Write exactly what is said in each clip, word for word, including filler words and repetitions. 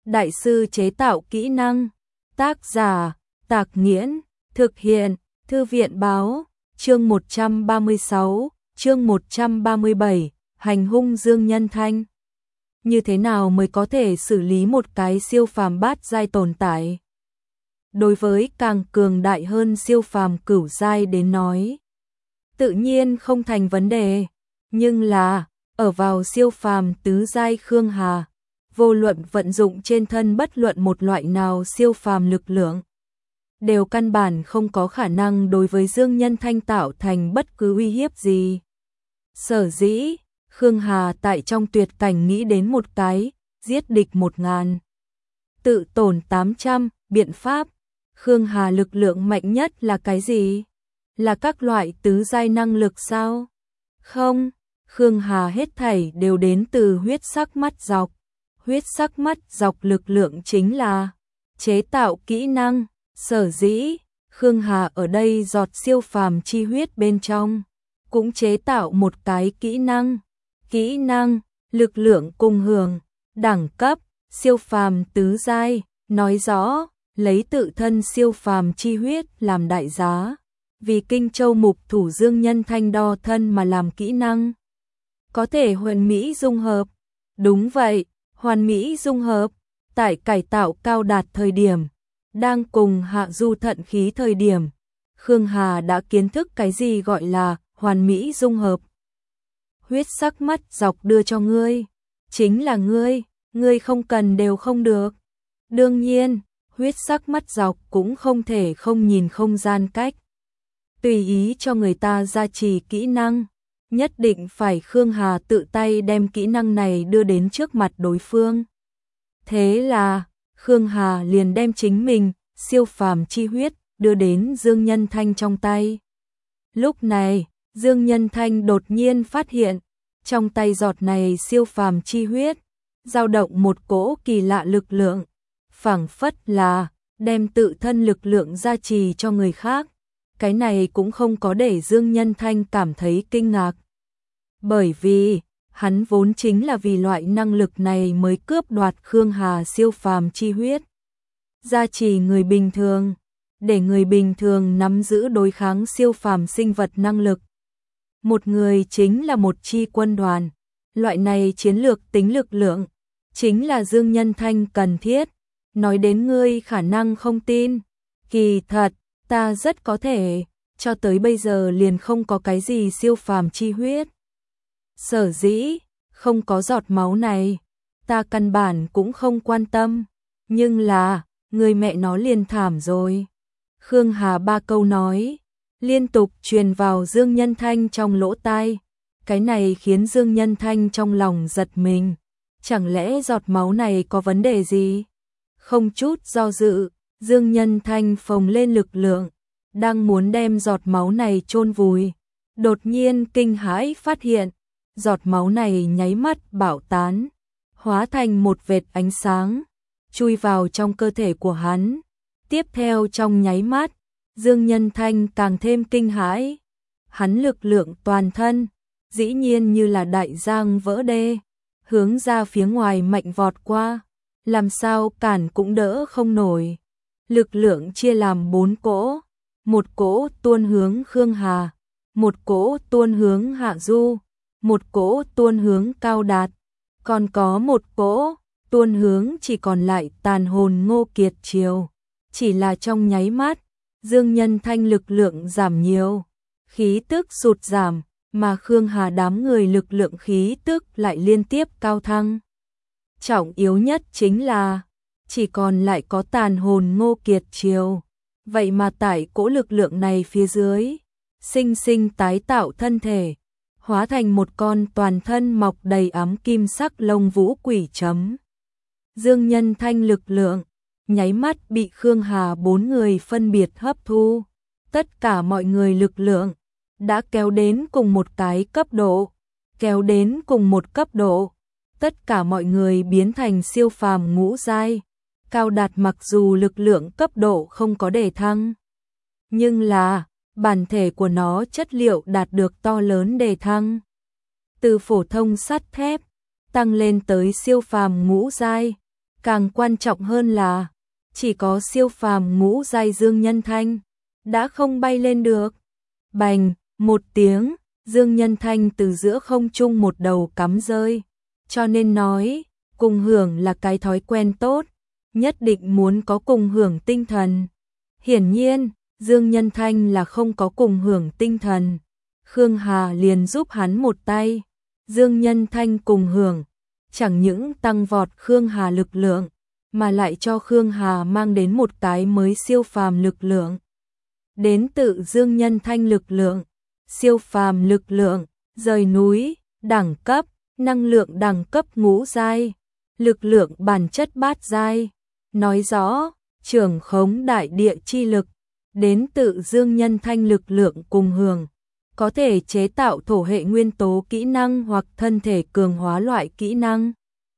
Đại sư chế tạo kỹ năng. Tác giả Tạc Nghiễn. Thực hiện Thư viện báo. Chương một trăm ba mươi sáu, chương một trăm ba mươi bảy, hành hung Dương Nhân Thanh. Như thế nào mới có thể xử lý một cái siêu phàm bát giai tồn tại? Đối với càng cường đại hơn siêu phàm cửu giai đến nói, tự nhiên không thành vấn đề, nhưng là ở vào siêu phàm tứ giai Khương Hà, vô luận vận dụng trên thân bất luận một loại nào siêu phàm lực lượng, đều căn bản không có khả năng đối với Dương Nhân Thanh tạo thành bất cứ uy hiếp gì. Sở dĩ, Khương Hà tại trong tuyệt cảnh nghĩ đến một cái, giết địch một ngàn, tự tổn tám trăm, biện pháp. Khương Hà lực lượng mạnh nhất là cái gì? Là các loại tứ giai năng lực sao? Không, Khương Hà hết thảy đều đến từ huyết sắc mắt dọc. Huyết sắc mắt dọc lực lượng chính là chế tạo kỹ năng. Sở dĩ, Khương Hà ở đây giọt siêu phàm chi huyết bên trong, cũng chế tạo một cái kỹ năng. Kỹ năng, lực lượng cùng hưởng, đẳng cấp, siêu phàm tứ giai, nói rõ, lấy tự thân siêu phàm chi huyết làm đại giá, vì Kinh Châu mục thủ Dương Nhân Thanh đo thân mà làm kỹ năng. Có thể hoàn mỹ dung hợp. Đúng vậy, hoàn mỹ dung hợp, tại cải tạo cao đạt thời điểm, đang cùng hạ du thận khí thời điểm, Khương Hà đã kiến thức cái gì gọi là hoàn mỹ dung hợp. Huyết sắc mắt dọc đưa cho ngươi, chính là ngươi, ngươi không cần đều không được. Đương nhiên, huyết sắc mắt dọc cũng không thể không nhìn không gian cách. Tùy ý cho người ta gia trì kỹ năng, nhất định phải Khương Hà tự tay đem kỹ năng này đưa đến trước mặt đối phương. Thế là, Khương Hà liền đem chính mình, siêu phàm chi huyết, đưa đến Dương Nhân Thanh trong tay. Lúc này, Dương Nhân Thanh đột nhiên phát hiện, trong tay giọt này siêu phàm chi huyết, dao động một cỗ kỳ lạ lực lượng, phảng phất là đem tự thân lực lượng gia trì cho người khác. Cái này cũng không có để Dương Nhân Thanh cảm thấy kinh ngạc. Bởi vì, hắn vốn chính là vì loại năng lực này mới cướp đoạt Khương Hà siêu phàm chi huyết. Gia trì người bình thường, để người bình thường nắm giữ đối kháng siêu phàm sinh vật năng lực. Một người chính là một chi quân đoàn, loại này chiến lược tính lực lượng, chính là Dương Nhân Thanh cần thiết. Nói đến ngươi khả năng không tin, kỳ thật, ta rất có thể, cho tới bây giờ liền không có cái gì siêu phàm chi huyết. Sở dĩ, không có giọt máu này, ta căn bản cũng không quan tâm, nhưng là, người mẹ nó liền thảm rồi. Khương Hà ba câu nói, liên tục truyền vào Dương Nhân Thanh trong lỗ tai, cái này khiến Dương Nhân Thanh trong lòng giật mình, chẳng lẽ giọt máu này có vấn đề gì? Không chút do dự, Dương Nhân Thanh phồng lên lực lượng, đang muốn đem giọt máu này chôn vùi, đột nhiên kinh hãi phát hiện, giọt máu này nháy mắt bạo tán, hóa thành một vệt ánh sáng, chui vào trong cơ thể của hắn. Tiếp theo trong nháy mắt, Dương Nhân Thanh càng thêm kinh hãi, hắn lực lượng toàn thân, dĩ nhiên như là đại giang vỡ đê, hướng ra phía ngoài mạnh vọt qua, làm sao cản cũng đỡ không nổi. Lực lượng chia làm bốn cỗ, một cỗ tuôn hướng Khương Hà, một cỗ tuôn hướng Hạ Du, một cỗ tuôn hướng Cao Đạt, còn có một cỗ tuôn hướng chỉ còn lại tàn hồn Ngô Kiệt Triều. Chỉ là trong nháy mắt, Dương Nhân Thanh lực lượng giảm nhiều, khí tức sụt giảm, mà Khương Hà đám người lực lượng khí tức lại liên tiếp cao thăng. Trọng yếu nhất chính là, chỉ còn lại có tàn hồn Ngô Kiệt Triều. Vậy mà tại cỗ lực lượng này phía dưới, sinh sinh tái tạo thân thể, hóa thành một con toàn thân mọc đầy ám kim sắc lông vũ quỷ chấm. Dương Nhân Thanh lực lượng, nháy mắt bị Khương Hà bốn người phân biệt hấp thu. Tất cả mọi người lực lượng, đã kéo đến cùng một cái cấp độ, kéo đến cùng một cấp độ. Tất cả mọi người biến thành siêu phàm ngũ giai. Cao Đạt mặc dù lực lượng cấp độ không có đề thăng, nhưng là bản thể của nó chất liệu đạt được to lớn đề thăng. Từ phổ thông sắt thép tăng lên tới siêu phàm ngũ giai, Càng quan trọng hơn là, chỉ có siêu phàm ngũ giai Dương Nhân Thanh, đã không bay lên được. Bành, một tiếng, Dương Nhân Thanh từ giữa không trung một đầu cắm rơi. Cho nên nói, cùng hưởng là cái thói quen tốt, nhất định muốn có cùng hưởng tinh thần. Hiển nhiên, Dương Nhân Thanh là không có cùng hưởng tinh thần. Khương Hà liền giúp hắn một tay. Dương Nhân Thanh cùng hưởng, chẳng những tăng vọt Khương Hà lực lượng, mà lại cho Khương Hà mang đến một cái mới siêu phàm lực lượng. Đến tự Dương Nhân Thanh lực lượng, siêu phàm lực lượng, rời núi, đẳng cấp, năng lượng đẳng cấp ngũ giai, lực lượng bản chất bát giai. Nói rõ, trưởng khống đại địa chi lực, đến tự Dương Nhân Thanh lực lượng cùng hưởng, có thể chế tạo thổ hệ nguyên tố kỹ năng hoặc thân thể cường hóa loại kỹ năng.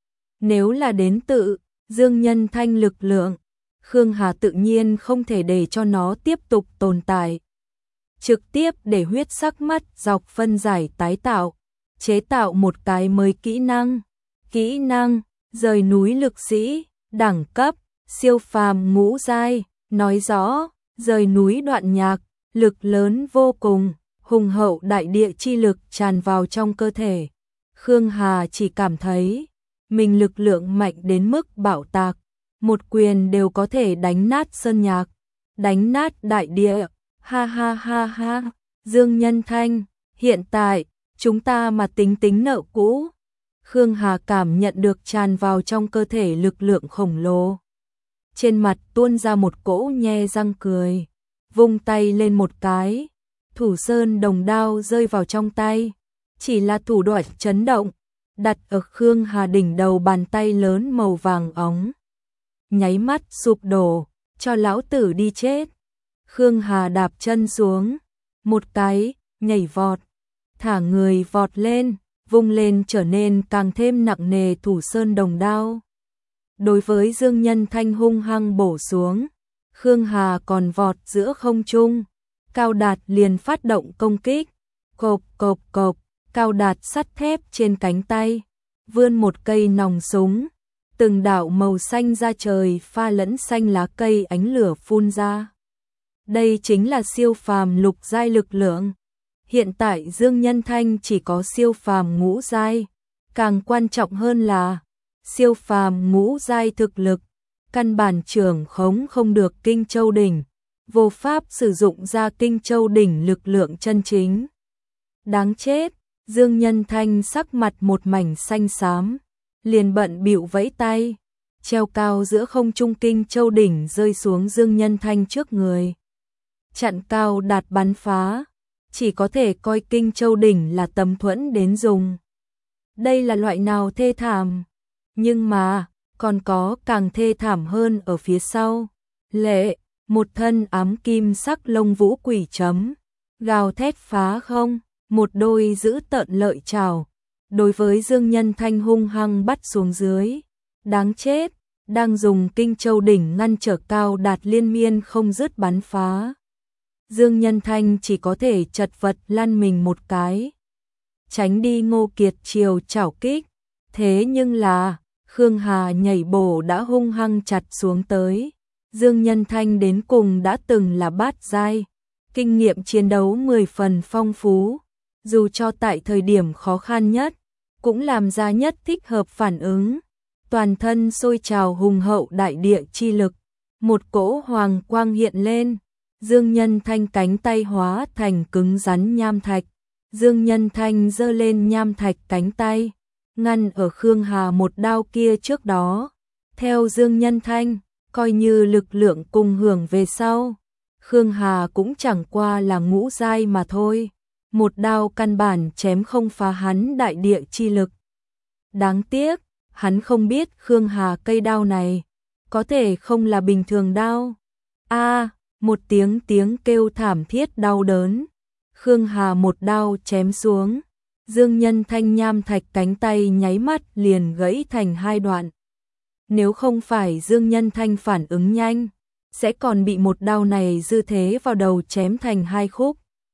Nếu là đến tự Dương Nhân Thanh lực lượng, Khương Hà tự nhiên không thể để cho nó tiếp tục tồn tại. Trực tiếp để huyết sắc mắt dọc phân giải tái tạo, chế tạo một cái mới kỹ năng. Kỹ năng, rời núi lực sĩ, đẳng cấp, siêu phàm ngũ giai, nói rõ, rời núi đoạn nhạc, lực lớn vô cùng, hùng hậu đại địa chi lực tràn vào trong cơ thể. Khương Hà chỉ cảm thấy, mình lực lượng mạnh đến mức bạo tạc, một quyền đều có thể đánh nát sơn nhạc, đánh nát đại địa. Ha ha ha ha, Dương Nhân Thanh, hiện tại, chúng ta mà tính tính nợ cũ. Khương Hà cảm nhận được tràn vào trong cơ thể lực lượng khổng lồ. Trên mặt tuôn ra một cỗ nhe răng cười, vung tay lên một cái, thủ sơn đồng đao rơi vào trong tay, chỉ là thủ đoạn chấn động, đặt ở Khương Hà đỉnh đầu bàn tay lớn màu vàng óng. Nháy mắt sụp đổ, cho lão tử đi chết. Khương Hà đạp chân xuống, một cái, nhảy vọt, thả người vọt lên, vung lên trở nên càng thêm nặng nề thủ sơn đồng đao. Đối với Dương Nhân Thanh hung hăng bổ xuống, Khương Hà còn vọt giữa không trung, Cao Đạt liền phát động công kích, cộp cộp cộp, Cao Đạt sắt thép trên cánh tay, vươn một cây nòng súng, từng đạo màu xanh ra trời pha lẫn xanh lá cây ánh lửa phun ra. Đây chính là siêu phàm lục giai lực lượng. Hiện tại Dương Nhân Thanh chỉ có siêu phàm ngũ giai, càng quan trọng hơn là siêu phàm ngũ giai thực lực, căn bản trưởng khống không được Kinh Châu đỉnh, vô pháp sử dụng ra Kinh Châu đỉnh lực lượng chân chính. Đáng chết, Dương Nhân Thanh sắc mặt một mảnh xanh xám, liền bận bịu vẫy tay, treo cao giữa không trung Kinh Châu đỉnh rơi xuống Dương Nhân Thanh trước người. Chặn Cao Đạt bắn phá, chỉ có thể coi Kinh Châu đỉnh là tấm thuẫn đến dùng. Đây là loại nào thê thảm, nhưng mà còn có càng thê thảm hơn ở phía sau. Lệ, một thân ám kim sắc lông vũ quỷ chấm, gào thét phá không, một đôi giữ tợn lợi chảo, đối với Dương Nhân Thanh hung hăng bắt xuống dưới. Đáng chết, đang dùng Kinh Châu đỉnh ngăn trở Cao Đạt liên miên không dứt bắn phá. Dương Nhân Thanh chỉ có thể chật vật lăn mình một cái, tránh đi Ngô Kiệt chiều chảo kích. Thế nhưng là, Khương Hà nhảy bổ đã hung hăng chặt xuống tới. Dương Nhân Thanh đến cùng đã từng là bát giai, kinh nghiệm chiến đấu mười phần phong phú, dù cho tại thời điểm khó khăn nhất, cũng làm ra nhất thích hợp phản ứng. Toàn thân sôi trào hùng hậu đại địa chi lực, một cỗ hoàng quang hiện lên. Dương Nhân Thanh cánh tay hóa thành cứng rắn nham thạch. Dương Nhân Thanh giơ lên nham thạch cánh tay, ngăn ở Khương Hà một đao kia trước đó. Theo Dương Nhân Thanh, coi như lực lượng cùng hưởng về sau, Khương Hà cũng chẳng qua là ngũ giai mà thôi. Một đao căn bản chém không phá hắn đại địa chi lực. Đáng tiếc, hắn không biết Khương Hà cây đao này có thể không là bình thường đao. A, một tiếng tiếng kêu thảm thiết đau đớn. Khương Hà một đao chém xuống, Dương Nhân Thanh nham thạch cánh tay nháy mắt liền gãy thành hai đoạn. Nếu không phải Dương Nhân Thanh phản ứng nhanh, sẽ còn bị một đao này dư thế vào đầu chém thành hai khúc.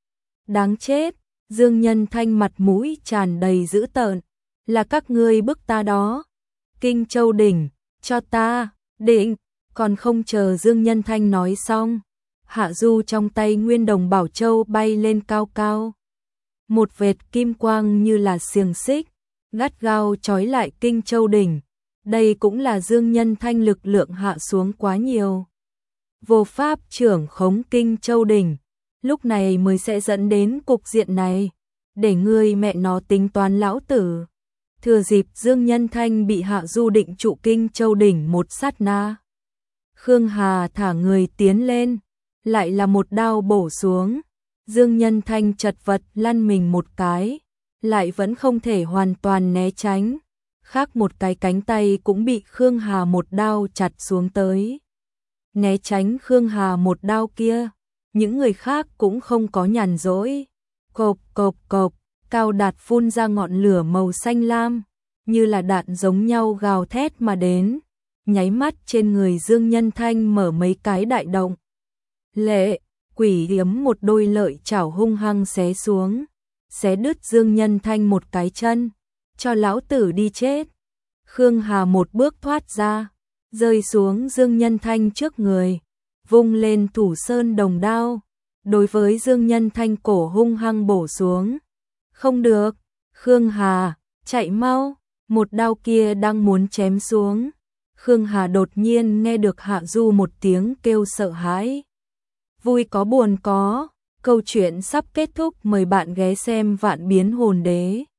Đáng chết, Dương Nhân Thanh mặt mũi tràn đầy dữ tợn, là các ngươi bức ta đó. Kinh Châu đỉnh, cho ta, định, còn không chờ Dương Nhân Thanh nói xong. Hạ Du trong tay Nguyên Đồng Bảo Châu bay lên cao cao. Một vệt kim quang như là xiềng xích, gắt gao trói lại Kinh Châu đỉnh. Đây cũng là Dương Nhân Thanh lực lượng hạ xuống quá nhiều. Vô pháp trưởng khống Kinh Châu đỉnh, lúc này mới sẽ dẫn đến cục diện này. Để ngươi mẹ nó tính toán lão tử. Thừa dịp Dương Nhân Thanh bị Hạ Du định trụ Kinh Châu đỉnh một sát na, Khương Hà thả người tiến lên, lại là một đao bổ xuống. Dương Nhân Thanh chật vật lăn mình một cái, lại vẫn không thể hoàn toàn né tránh. Khác một cái cánh tay cũng bị Khương Hà một đao chặt xuống tới. Né tránh Khương Hà một đao kia, những người khác cũng không có nhàn rỗi. Cộp cộp cộp, Cao Đạt phun ra ngọn lửa màu xanh lam, như là đạn giống nhau gào thét mà đến. Nháy mắt trên người Dương Nhân Thanh mở mấy cái đại động. Lệ, quỷ hiếm một đôi lợi chảo hung hăng xé xuống, xé đứt Dương Nhân Thanh một cái chân, cho lão tử đi chết. Khương Hà một bước thoát ra, rơi xuống Dương Nhân Thanh trước người, vung lên Thủ Sơn Đồng đao, đối với Dương Nhân Thanh cổ hung hăng bổ xuống. Không được, Khương Hà, chạy mau, một đao kia đang muốn chém xuống. Khương Hà đột nhiên nghe được Hạ Du một tiếng kêu sợ hãi. Vui có buồn có, câu chuyện sắp kết thúc, mời bạn ghé xem Vạn Biến Hồn Đế.